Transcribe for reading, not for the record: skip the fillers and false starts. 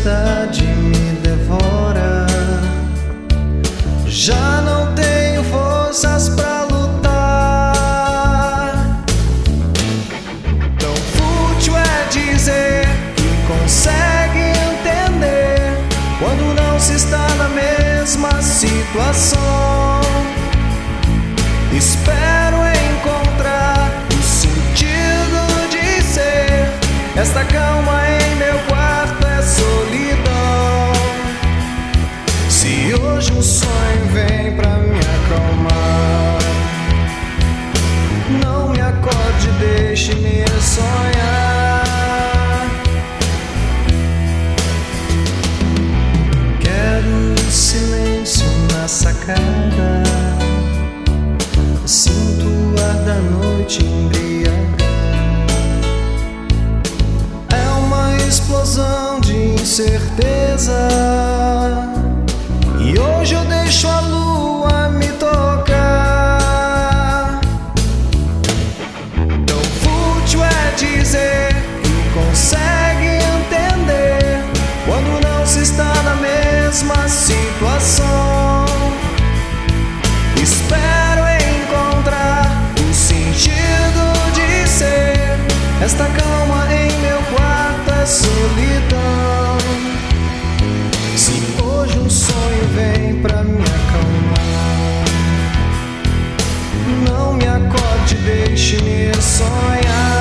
ansiedade me devora. Já não tenho forças pra lutar. Tão fútil é dizer que consegue entender quando não se está na mesma situação. Espero encontrar o sentido de ser. Esta calma em meu quarto é solidão. Se hoje um sonho vem pra me acalmar, não me acorde, deixe-me sonhar. Quero silêncio na sacada, sinto o ar da noite embriagar. É uma explosão de incerteza, e hoje eu deixo a lua me tocar. Tão fútil é dizer que consegue entender quando não se está na mesma situação. Espero encontrar o sentido de ser. Esta calma em meu quarto é solidão. Se hoje um sonho vem pra me acalmar, não me acorde, deixe-me sonhar.